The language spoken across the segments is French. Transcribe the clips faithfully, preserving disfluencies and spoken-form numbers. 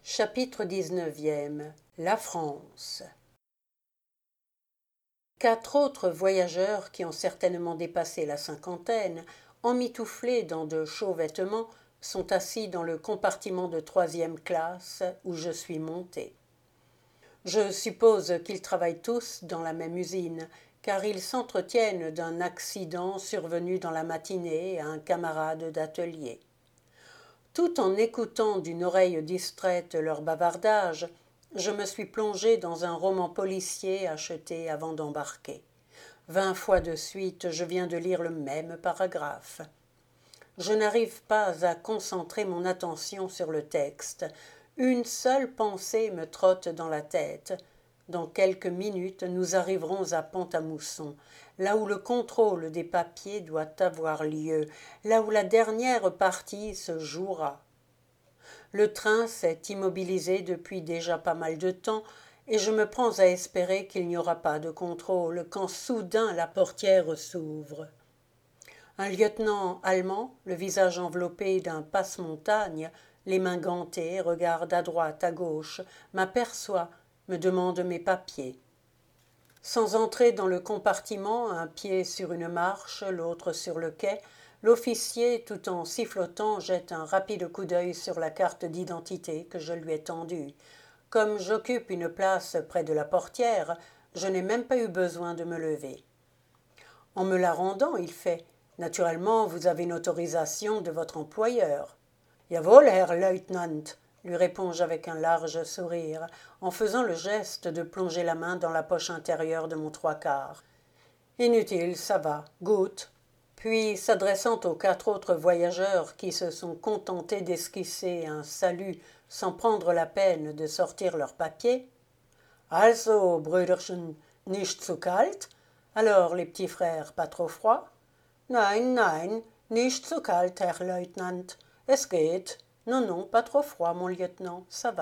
Chapitre dix-neuvième. La France. Quatre autres voyageurs qui ont certainement dépassé la cinquantaine, emmitouflés dans de chauds vêtements, sont assis dans le compartiment de troisième classe où je suis monté. Je suppose qu'ils travaillent tous dans la même usine, car ils s'entretiennent d'un accident survenu dans la matinée à un camarade d'atelier. Tout en écoutant d'une oreille distraite leur bavardage, je me suis plongé dans un roman policier acheté avant d'embarquer. Vingt fois de suite, je viens de lire le même paragraphe. Je n'arrive pas à concentrer mon attention sur le texte. Une seule pensée me trotte dans la tête. Dans quelques minutes, nous arriverons à Pont-à-Mousson, là où le contrôle des papiers doit avoir lieu, là où la dernière partie se jouera. Le train s'est immobilisé depuis déjà pas mal de temps, et je me prends à espérer qu'il n'y aura pas de contrôle quand soudain la portière s'ouvre. Un lieutenant allemand, le visage enveloppé d'un passe-montagne, les mains gantées, regarde à droite, à gauche, m'aperçoit, me demande mes papiers. Sans entrer dans le compartiment, un pied sur une marche, l'autre sur le quai, l'officier, tout en sifflotant, jette un rapide coup d'œil sur la carte d'identité que je lui ai tendue. Comme j'occupe une place près de la portière, je n'ai même pas eu besoin de me lever. En me la rendant, il fait « Naturellement, vous avez une autorisation de votre employeur. »« Jawohl, Herr Leutnant » lui réponds-je avec un large sourire, en faisant le geste de plonger la main dans la poche intérieure de mon trois-quarts. « Inutile, ça va, gut. » Puis, s'adressant aux quatre autres voyageurs qui se sont contentés d'esquisser un salut sans prendre la peine de sortir leurs papiers. « Also, Brüderchen, nicht zu kalt? Alors, les petits frères, pas trop froid? »« Nein, nein, nicht zu kalt, Herr Leutnant. Es geht. »« Non, non, pas trop froid, mon lieutenant, ça va. »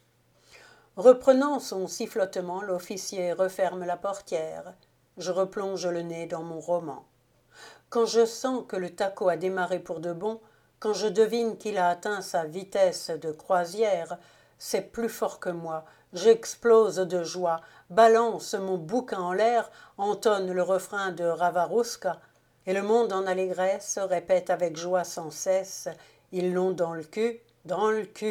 Reprenant son sifflotement, l'officier referme la portière. Je replonge le nez dans mon roman. Quand je sens que le taco a démarré pour de bon, quand je devine qu'il a atteint sa vitesse de croisière, c'est plus fort que moi. J'explose de joie, balance mon bouquin en l'air, entonne le refrain de Ravarouska, et le monde en allégresse répète avec joie sans cesse « Ils l'ont dans le cul, dans le cul ».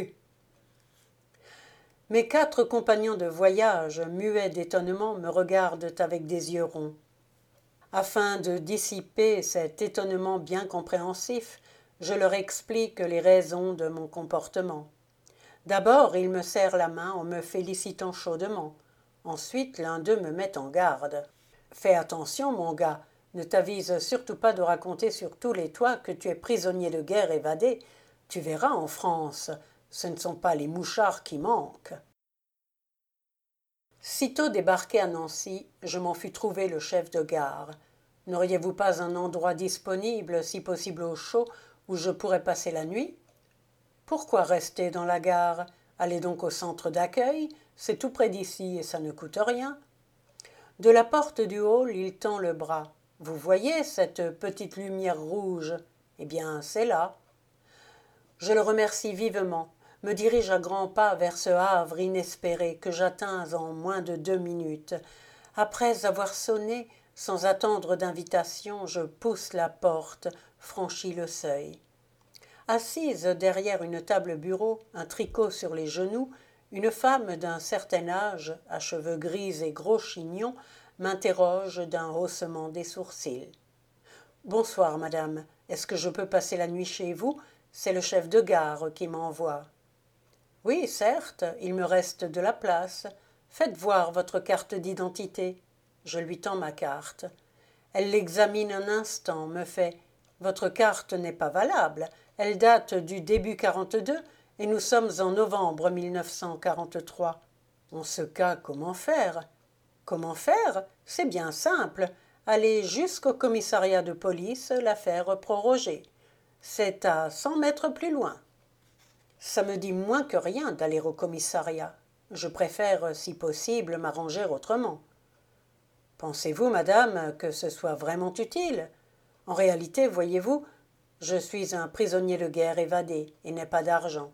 Mes quatre compagnons de voyage, muets d'étonnement, me regardent avec des yeux ronds. Afin de dissiper cet étonnement bien compréhensif, je leur explique les raisons de mon comportement. D'abord, ils me serrent la main en me félicitant chaudement. Ensuite, l'un d'eux me met en garde. « Fais attention, mon gars, ne t'avise surtout pas de raconter sur tous les toits que tu es prisonnier de guerre évadé. Tu verras en France, ce ne sont pas les mouchards qui manquent. » Sitôt débarqué à Nancy, je m'en fus trouver le chef de gare. « N'auriez-vous pas un endroit disponible, si possible au chaud, où je pourrais passer la nuit ?»« Pourquoi rester dans la gare? Allez donc au centre d'accueil, c'est tout près d'ici et ça ne coûte rien. » De la porte du hall, il tend le bras. « Vous voyez cette petite lumière rouge? Eh bien, c'est là. » Je le remercie vivement, me dirige à grands pas vers ce havre inespéré que j'atteins en moins de deux minutes. Après avoir sonné, sans attendre d'invitation, je pousse la porte, franchis le seuil. Assise derrière une table-bureau, un tricot sur les genoux, une femme d'un certain âge, à cheveux gris et gros chignons, m'interroge d'un haussement des sourcils. « Bonsoir, madame. Est-ce que je peux passer la nuit chez vous? C'est le chef de gare qui m'envoie. »« Oui, certes, il me reste de la place. Faites voir votre carte d'identité. » Je lui tends ma carte. Elle l'examine un instant, me fait « Votre carte n'est pas valable. Elle date du début quarante-deux et nous sommes en novembre mille neuf cent quarante-trois. » En ce cas, comment faire? Comment faire? C'est bien simple. Aller jusqu'au commissariat de police, la faire proroger. C'est à cent mètres plus loin. Ça me dit moins que rien d'aller au commissariat. Je préfère, si possible, m'arranger autrement. Pensez-vous, madame, que ce soit vraiment utile? En réalité, voyez-vous, je suis un prisonnier de guerre évadé et n'ai pas d'argent.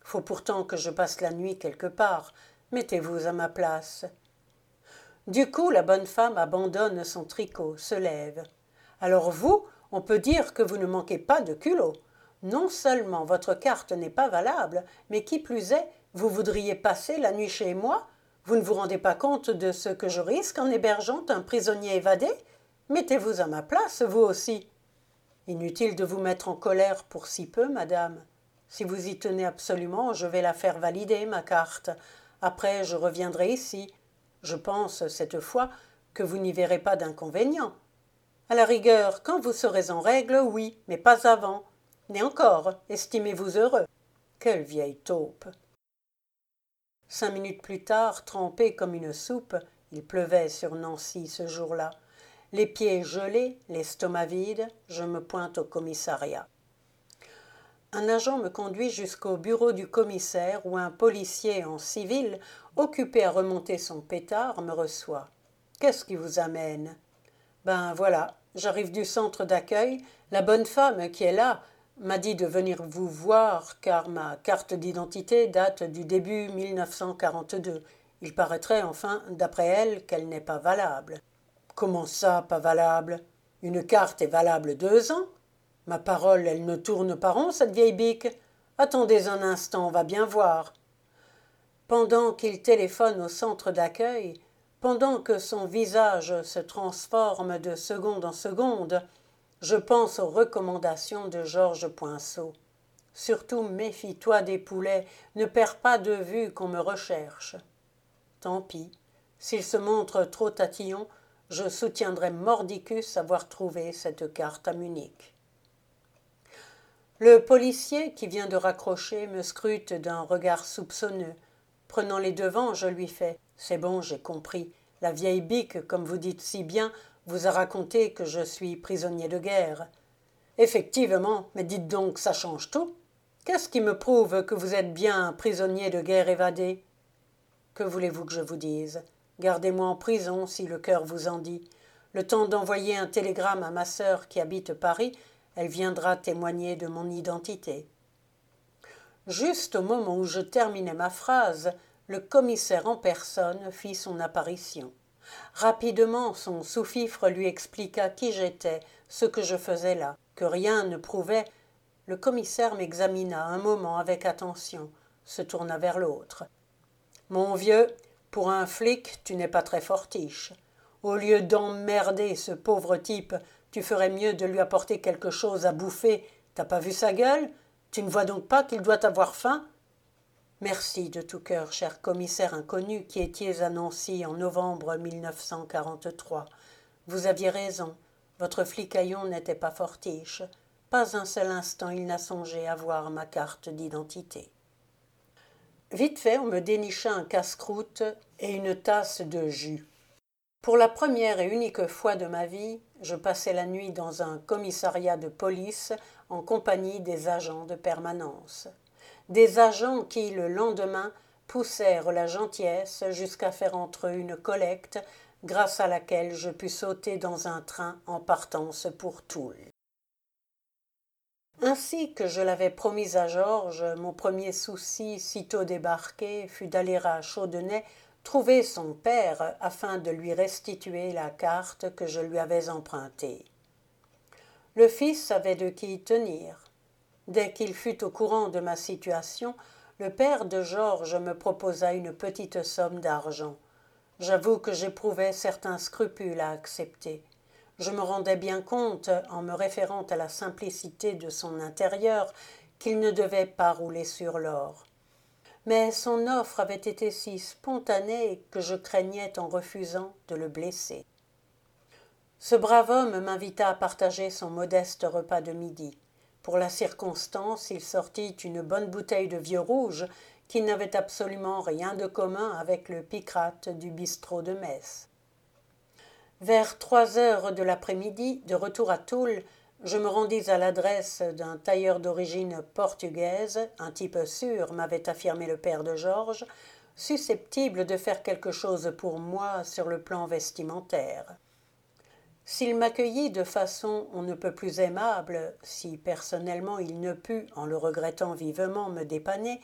Faut pourtant que je passe la nuit quelque part. Mettez-vous à ma place. » Du coup, la bonne femme abandonne son tricot, se lève. « Alors vous, on peut dire que vous ne manquez pas de culot. Non seulement votre carte n'est pas valable, mais qui plus est, vous voudriez passer la nuit chez moi? Vous ne vous rendez pas compte de ce que je risque en hébergeant un prisonnier évadé? Mettez-vous à ma place, vous aussi. » « Inutile de vous mettre en colère pour si peu, madame. Si vous y tenez absolument, je vais la faire valider, ma carte. Après, je reviendrai ici. Je pense, cette fois, que vous n'y verrez pas d'inconvénient. À la rigueur, quand vous serez en règle, oui, mais pas avant. Et encore, estimez-vous heureux. » Quelle vieille taupe! Cinq minutes plus tard, trempé comme une soupe, il pleuvait sur Nancy ce jour-là. Les pieds gelés, l'estomac vide, je me pointe au commissariat. Un agent me conduit jusqu'au bureau du commissaire où un policier en civil, occupé à remonter son pétard, me reçoit. « Qu'est-ce qui vous amène ?»« Ben voilà, j'arrive du centre d'accueil. La bonne femme qui est là m'a dit de venir vous voir car ma carte d'identité date du début mille neuf cent quarante-deux. Il paraîtrait enfin, d'après elle, qu'elle n'est pas valable. » « Comment ça, pas valable? Une carte est valable deux ans? Ma parole, elle ne tourne pas rond, cette vieille bique. Attendez un instant, on va bien voir. » Pendant qu'il téléphone au centre d'accueil, pendant que son visage se transforme de seconde en seconde, je pense aux recommandations de Georges Poinçot. Surtout méfie-toi des poulets, ne perds pas de vue qu'on me recherche. Tant pis, s'il se montre trop tatillon, je soutiendrai mordicus avoir trouvé cette carte à Munich. Le policier qui vient de raccrocher me scrute d'un regard soupçonneux. Prenant les devants, je lui fais « C'est bon, j'ai compris. La vieille bique, comme vous dites si bien, vous a raconté que je suis prisonnier de guerre. » « Effectivement, mais dites donc, ça change tout. Qu'est-ce qui me prouve que vous êtes bien un prisonnier de guerre évadé? » « Que voulez-vous que je vous dise? Gardez-moi en prison si le cœur vous en dit. Le temps d'envoyer un télégramme à ma sœur qui habite Paris, elle viendra témoigner de mon identité. » Juste au moment où je terminais ma phrase, le commissaire en personne fit son apparition. Rapidement, son sous-fifre lui expliqua qui j'étais, ce que je faisais là, que rien ne prouvait. Le commissaire m'examina un moment avec attention, se tourna vers l'autre. « Mon vieux, pour un flic, tu n'es pas très fortiche. Au lieu d'emmerder ce pauvre type, tu ferais mieux de lui apporter quelque chose à bouffer. T'as pas vu sa gueule? Tu ne vois donc pas qu'il doit avoir faim? » « Merci de tout cœur, cher commissaire inconnu qui étiez à Nancy en novembre mille neuf cent quarante-trois. Vous aviez raison, votre flicaillon n'était pas fortiche. Pas un seul instant il n'a songé à voir ma carte d'identité. » Vite fait, on me dénicha un casse-croûte et une tasse de jus. Pour la première et unique fois de ma vie, je passais la nuit dans un commissariat de police en compagnie des agents de permanence. Des agents qui, le lendemain, poussèrent la gentillesse jusqu'à faire entre eux une collecte grâce à laquelle je pus sauter dans un train en partance pour Toul. Ainsi que je l'avais promis à Georges, mon premier souci, sitôt débarqué, fut d'aller à Chaudenay trouver son père afin de lui restituer la carte que je lui avais empruntée. Le fils avait de qui tenir. Dès qu'il fut au courant de ma situation, le père de Georges me proposa une petite somme d'argent. J'avoue que j'éprouvais certains scrupules à accepter. Je me rendais bien compte, en me référant à la simplicité de son intérieur, qu'il ne devait pas rouler sur l'or. Mais son offre avait été si spontanée que je craignais, en refusant, de le blesser. Ce brave homme m'invita à partager son modeste repas de midi. Pour la circonstance, il sortit une bonne bouteille de vieux rouge qui n'avait absolument rien de commun avec le picrate du bistrot de Metz. Vers trois heures de l'après-midi, de retour à Toul, je me rendis à l'adresse d'un tailleur d'origine portugaise, un type sûr, m'avait affirmé le père de Georges, susceptible de faire quelque chose pour moi sur le plan vestimentaire. S'il m'accueillit de façon on ne peut plus aimable, si personnellement il ne put, en le regrettant vivement, me dépanner,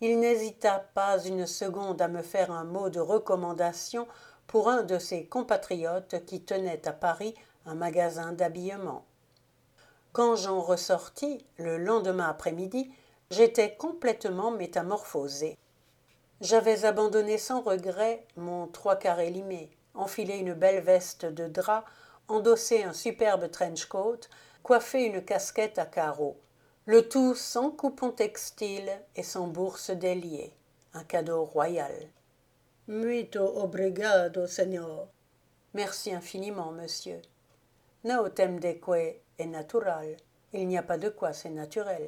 il n'hésita pas une seconde à me faire un mot de recommandation pour un de ses compatriotes qui tenait à Paris un magasin d'habillement. Quand j'en ressortis, le lendemain après-midi, j'étais complètement métamorphosée. J'avais abandonné sans regret mon trois quarts élimé, enfilé une belle veste de drap, endossé un superbe trench-coat, coiffé une casquette à carreaux. Le tout sans coupon textile et sans bourse déliée. Un cadeau royal. Muito obrigado, Seigneur. Merci infiniment, monsieur. No tem de quoi est natural. Il n'y a pas de quoi, c'est naturel.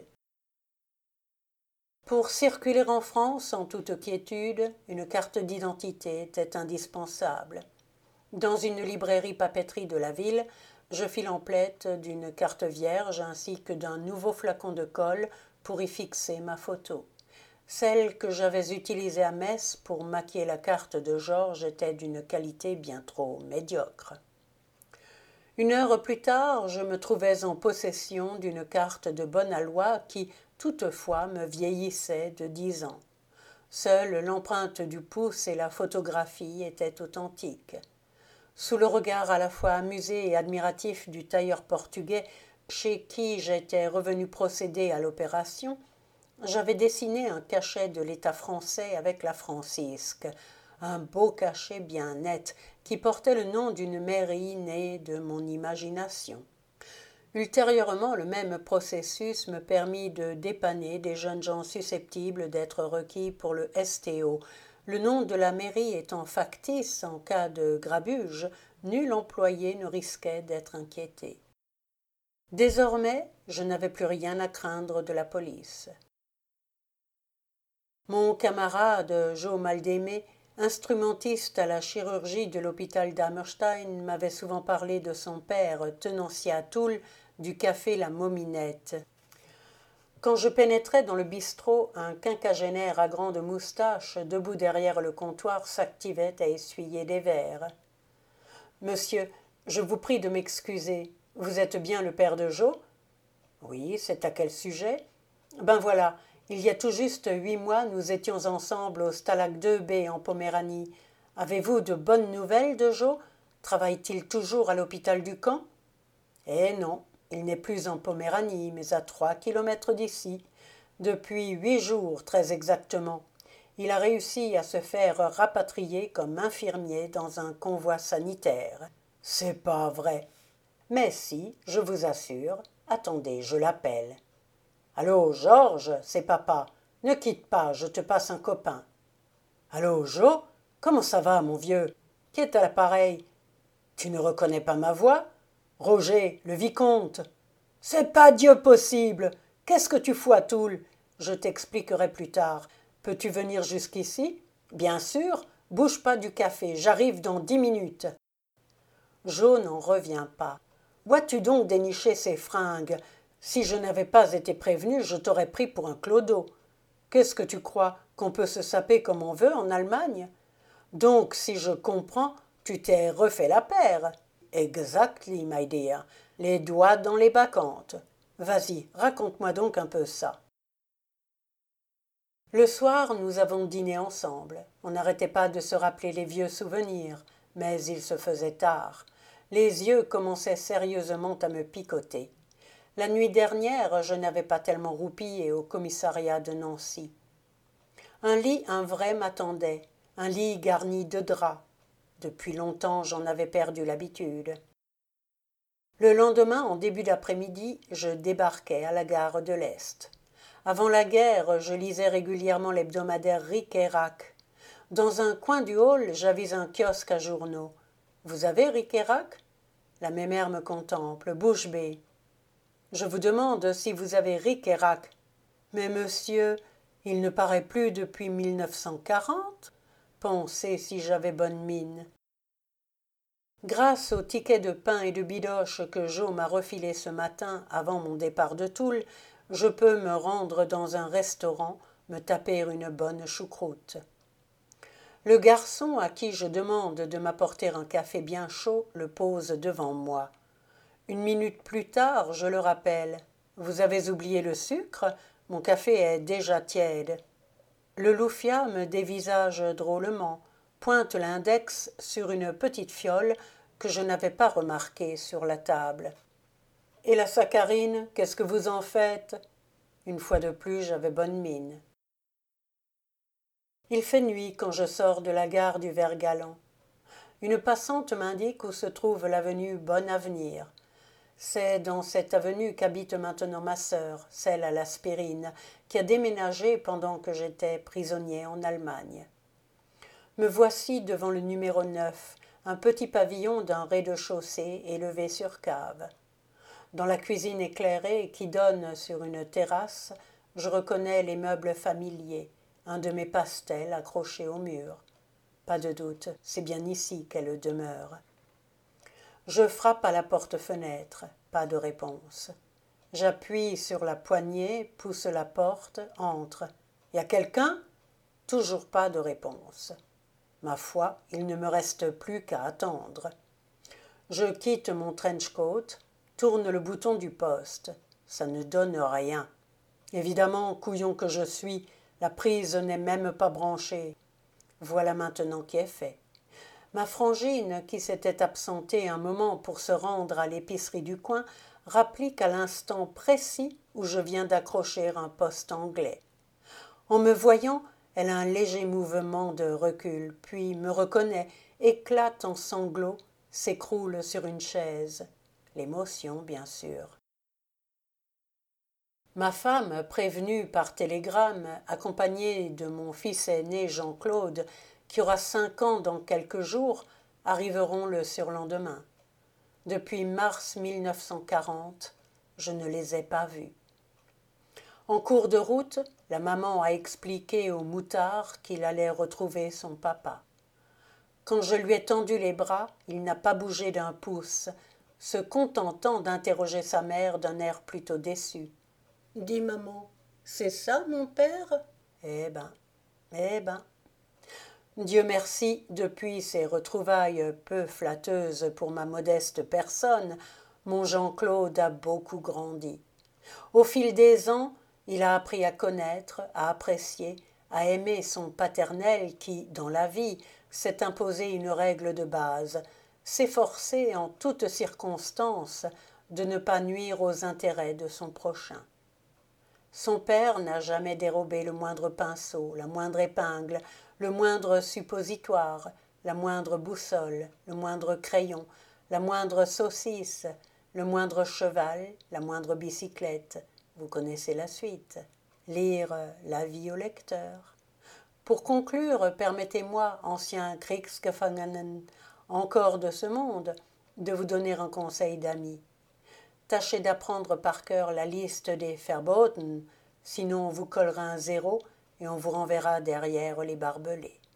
Pour circuler en France en toute quiétude, une carte d'identité était indispensable. Dans une librairie papeterie de la ville, je fis l'emplette d'une carte vierge ainsi que d'un nouveau flacon de colle pour y fixer ma photo. Celle que j'avais utilisée à Metz pour maquiller la carte de Georges était d'une qualité bien trop médiocre. Une heure plus tard, je me trouvais en possession d'une carte de bonne aloi qui, toutefois, me vieillissait de dix ans. Seule l'empreinte du pouce et la photographie étaient authentiques. Sous le regard à la fois amusé et admiratif du tailleur portugais chez qui j'étais revenu procéder à l'opération, j'avais dessiné un cachet de l'État français avec la Francisque, un beau cachet bien net qui portait le nom d'une mairie née de mon imagination. Ultérieurement, le même processus me permit de dépanner des jeunes gens susceptibles d'être requis pour le S T O. Le nom de la mairie étant factice en cas de grabuge, nul employé ne risquait d'être inquiété. Désormais, je n'avais plus rien à craindre de la police. Mon camarade Joe Maldemé, instrumentiste à la chirurgie de l'hôpital d'Hammerstein, m'avait souvent parlé de son père, tenancier à Toul, du café La Mominette. Quand je pénétrais dans le bistrot, un quinquagénaire à grande moustache, debout derrière le comptoir, s'activait à essuyer des verres. « Monsieur, je vous prie de m'excuser. Vous êtes bien le père de Joe ?»« Oui, c'est à quel sujet ?»« Ben voilà, il y a tout juste huit mois, nous étions ensemble au Stalag deux B en Poméranie. Avez-vous de bonnes nouvelles de Joe? Travaille-t-il toujours à l'hôpital du camp ?»« Eh non, il n'est plus en Poméranie, mais à trois kilomètres d'ici. Depuis huit jours, très exactement. Il a réussi à se faire rapatrier comme infirmier dans un convoi sanitaire. C'est pas vrai. Mais si, je vous assure. Attendez, je l'appelle. Allô, Georges, c'est papa. Ne quitte pas, je te passe un copain. Allô, Joe, comment ça va, mon vieux? Qui est à l'appareil? Tu ne reconnais pas ma voix? Roger, le vicomte. C'est pas Dieu possible. Qu'est-ce que tu fous à Toul? Je t'expliquerai plus tard. Peux-tu venir jusqu'ici? Bien sûr. Bouge pas du café, j'arrive dans dix minutes. Jo n'en revient pas. Où as-tu donc déniché ces fringues? Si je n'avais pas été prévenu, je t'aurais pris pour un clodo. Qu'est-ce que tu crois, qu'on peut se saper comme on veut en Allemagne? Donc, si je comprends, tu t'es refait la paire. Exactly, my dear. Les doigts dans les bacchantes. Vas-y, raconte-moi donc un peu ça. Le soir, nous avons dîné ensemble. On n'arrêtait pas de se rappeler les vieux souvenirs, mais il se faisait tard. Les yeux commençaient sérieusement à me picoter. La nuit dernière, je n'avais pas tellement roupillé au commissariat de Nancy. Un lit, un vrai, m'attendait, un lit garni de draps. Depuis longtemps, j'en avais perdu l'habitude. Le lendemain, en début d'après-midi, je débarquai à la gare de l'Est. Avant la guerre, je lisais régulièrement l'hebdomadaire Ric et Rac. Dans un coin du hall, j'avais un kiosque à journaux. « Vous avez Ric et Rac ?» La mémère me contemple, bouche bée. « Je vous demande si vous avez Ric et Rac. »« Mais monsieur, il ne paraît plus depuis mille neuf cent quarante. » Pensez si j'avais bonne mine. Grâce au ticket de pain et de bidoche que Jo m'a refilé ce matin avant mon départ de Toul, je peux me rendre dans un restaurant, me taper une bonne choucroute. Le garçon à qui je demande de m'apporter un café bien chaud le pose devant moi. Une minute plus tard, je le rappelle. « Vous avez oublié le sucre? Mon café est déjà tiède. » Le loufia me dévisage drôlement, pointe l'index sur une petite fiole que je n'avais pas remarquée sur la table. Et la saccharine, qu'est-ce que vous en faites? Une fois de plus, j'avais bonne mine. Il fait nuit quand je sors de la gare du Vert-Galant. Une passante m'indique où se trouve l'avenue Bon-Avenir. C'est dans cette avenue qu'habite maintenant ma sœur, celle à l'aspirine, qui a déménagé pendant que j'étais prisonnier en Allemagne. Me voici devant le numéro neuf, un petit pavillon d'un rez-de-chaussée élevé sur cave. Dans la cuisine éclairée qui donne sur une terrasse, je reconnais les meubles familiers, un de mes pastels accroché au mur. Pas de doute, c'est bien ici qu'elle demeure. Je frappe à la porte-fenêtre, pas de réponse. J'appuie sur la poignée, pousse la porte, entre. Y a quelqu'un? Toujours pas de réponse. Ma foi, il ne me reste plus qu'à attendre. Je quitte mon trench coat, tourne le bouton du poste. Ça ne donne rien. Évidemment, couillon que je suis, la prise n'est même pas branchée. Voilà maintenant qui est fait. Ma frangine, qui s'était absentée un moment pour se rendre à l'épicerie du coin, rapplique à l'instant précis où je viens d'accrocher un poste anglais. En me voyant, elle a un léger mouvement de recul, puis me reconnaît, éclate en sanglots, s'écroule sur une chaise. L'émotion, bien sûr. Ma femme, prévenue par télégramme, accompagnée de mon fils aîné Jean-Claude, qui aura cinq ans dans quelques jours, arriveront le surlendemain. Depuis mars mille neuf cent quarante, je ne les ai pas vus. En cours de route, la maman a expliqué au moutard qu'il allait retrouver son papa. Quand je lui ai tendu les bras, il n'a pas bougé d'un pouce, se contentant d'interroger sa mère d'un air plutôt déçu. « Dis maman, c'est ça mon père ?»« Eh ben, eh ben. » Dieu merci, depuis ces retrouvailles peu flatteuses pour ma modeste personne, mon Jean-Claude a beaucoup grandi. Au fil des ans, il a appris à connaître, à apprécier, à aimer son paternel qui, dans la vie, s'est imposé une règle de base, s'efforcer en toutes circonstances de ne pas nuire aux intérêts de son prochain. Son père n'a jamais dérobé le moindre pinceau, la moindre épingle, le moindre suppositoire, la moindre boussole, le moindre crayon, la moindre saucisse, le moindre cheval, la moindre bicyclette. Vous connaissez la suite. Lire l'avis au lecteur. Pour conclure, permettez-moi, ancien Kriegsgefangenen, encore de ce monde, de vous donner un conseil d'ami. Tâchez d'apprendre par cœur la liste des Verboten, sinon on vous collera un zéro et on vous renverra derrière les barbelés.